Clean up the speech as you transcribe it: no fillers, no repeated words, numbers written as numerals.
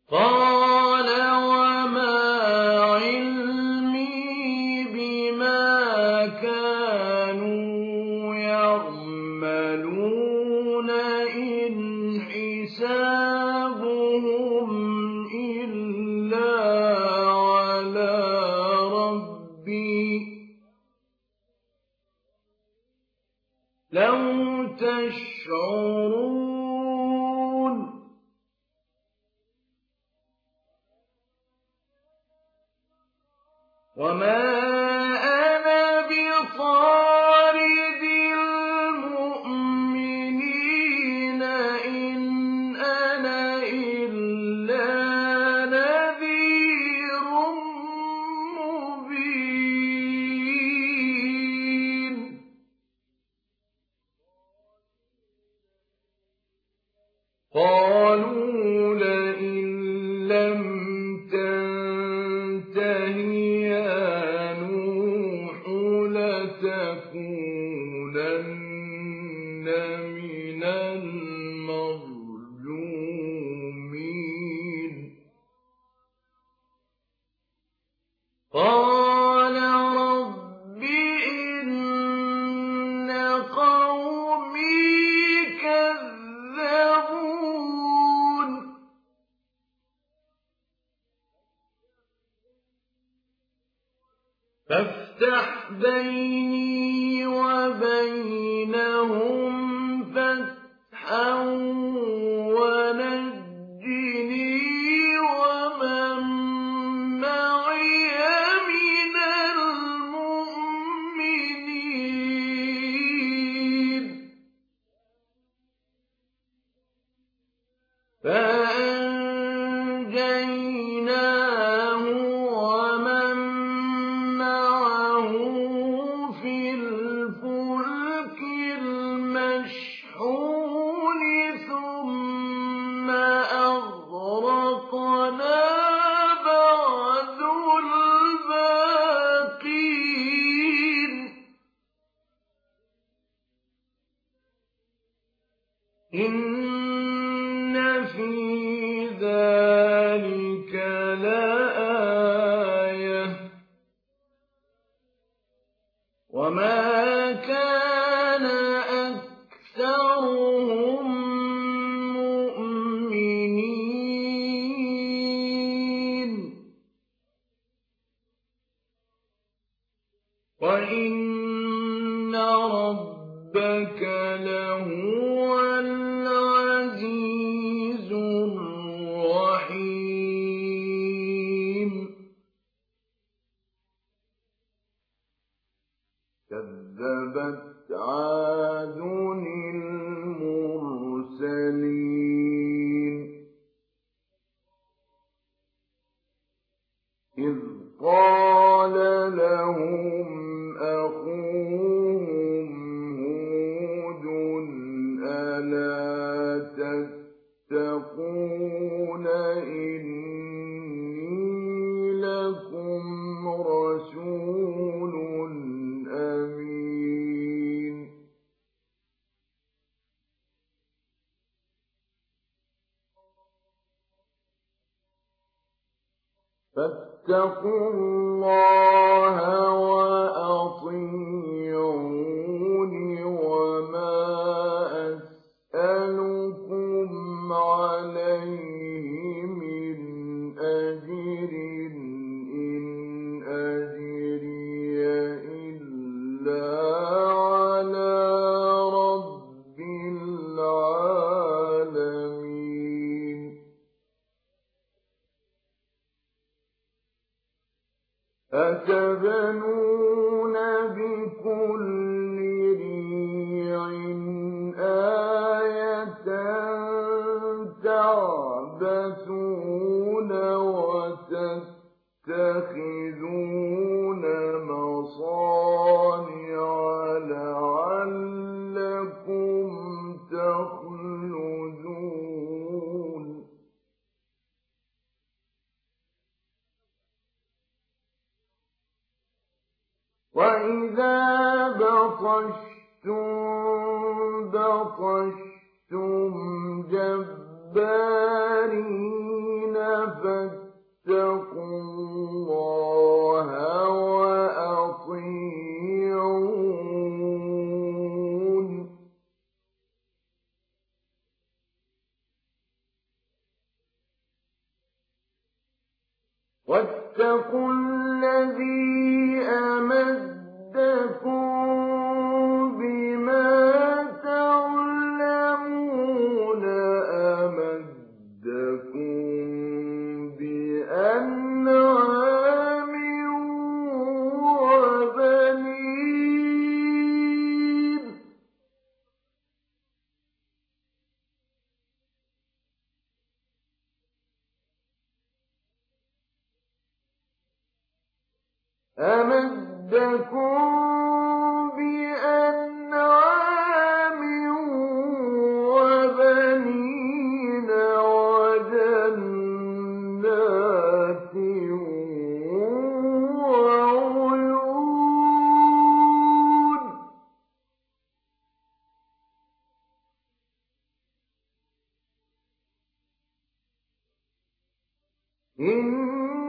قال وما علمي بما كانوا يعملون إن حسابهم إلا على ربي لو تشعرون وما أنا بطارد المؤمنين إن أنا إلا نذير مبين قالوا لئن لم تنته يا نوح لتكونن من المرجومين قال رب إن قومي كذبون فافتح بيني وبينهم فتحا ونجني ومن معي من المؤمنين فأنجيناه ومن معه في الفلك المشحون ثم أغرقنا بعد الباقين إن في ذلك لآية وما كان أكثرهم مؤمنين وإن ربك لهو العزيز الرحيم كذبت عاد المرسلين إذ قال لهم أخوهم هود ألا تتقون إني لكم رسول أمين فاتقوا الله وأطيعون وما أسألكم عليه من أجر إن أجري إلا على رب العالمين أتبنون بكل ريع آية تعبثون وتتخذون مصانع لعلكم تخلدون وإذا بطشتم بطشتم جبارين فاتقوا الله وأطيعون واتقوا الذي أمدكم بما تعلمون أمدكم بأنعام وبنين وجنات وعيون